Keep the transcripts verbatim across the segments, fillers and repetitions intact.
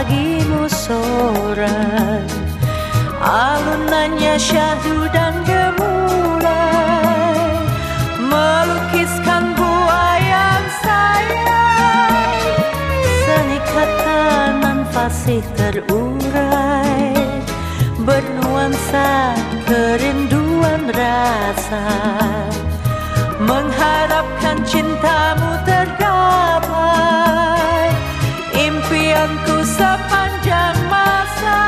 bagimu seorang. Alunannya syahdu dan gemulai, melukiskan buaya sayang. Seni kata nan fasih terurai, bernuansa kerinduan rasa, mengharapkan cintamu tergapai, impianku sepanjang masa.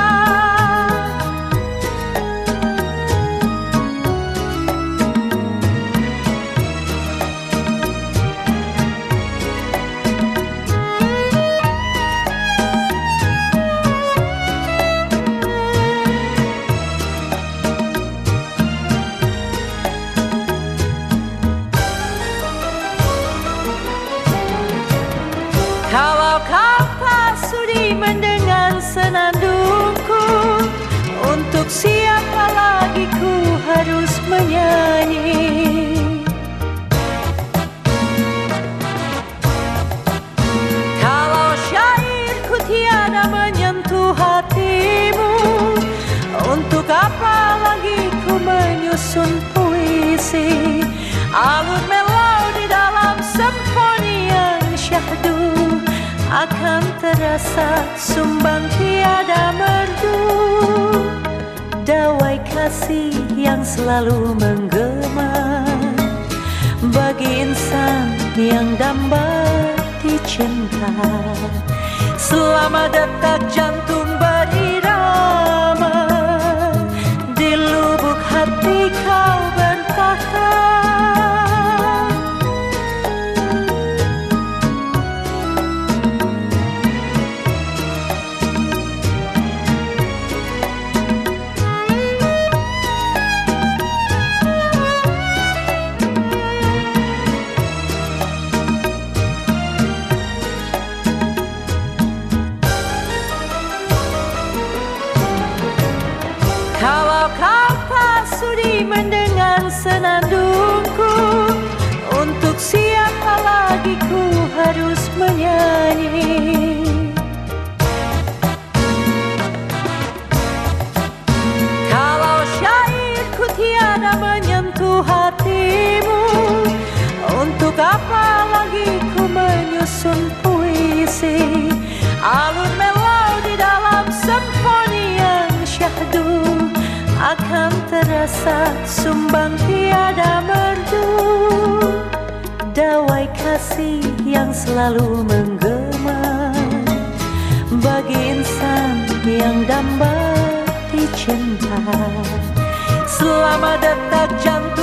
Kalau kau tak sudi mendengar senandungku, untuk siapa lagi ku harus menyanyi? Kalau syairku tiada menyentuh hatimu, untuk apa lagi ku menyusun puisi? Alun melodi dalam simfoni yang syahdu akan terasa sumbang tiada merdu. Dawai kasih yang selalu menggema bagi insan yang dambati cinta. Selama detak jantung berirama, di lubuk hati kau bertahta. Kalau kau tak sudi mendengar senandungku, untuk siapa lagi ku harus menyanyi? Kalau syairku tiada menyentuh hatimu, untuk apa lagi ku menyusun puisi? Alun melodi dalam simfoni yang syahdu akan terasa sumbang tiada merdu. Dawai kasih yang selalu menggema bagi insan yang dambati cinta. Selama detak jantung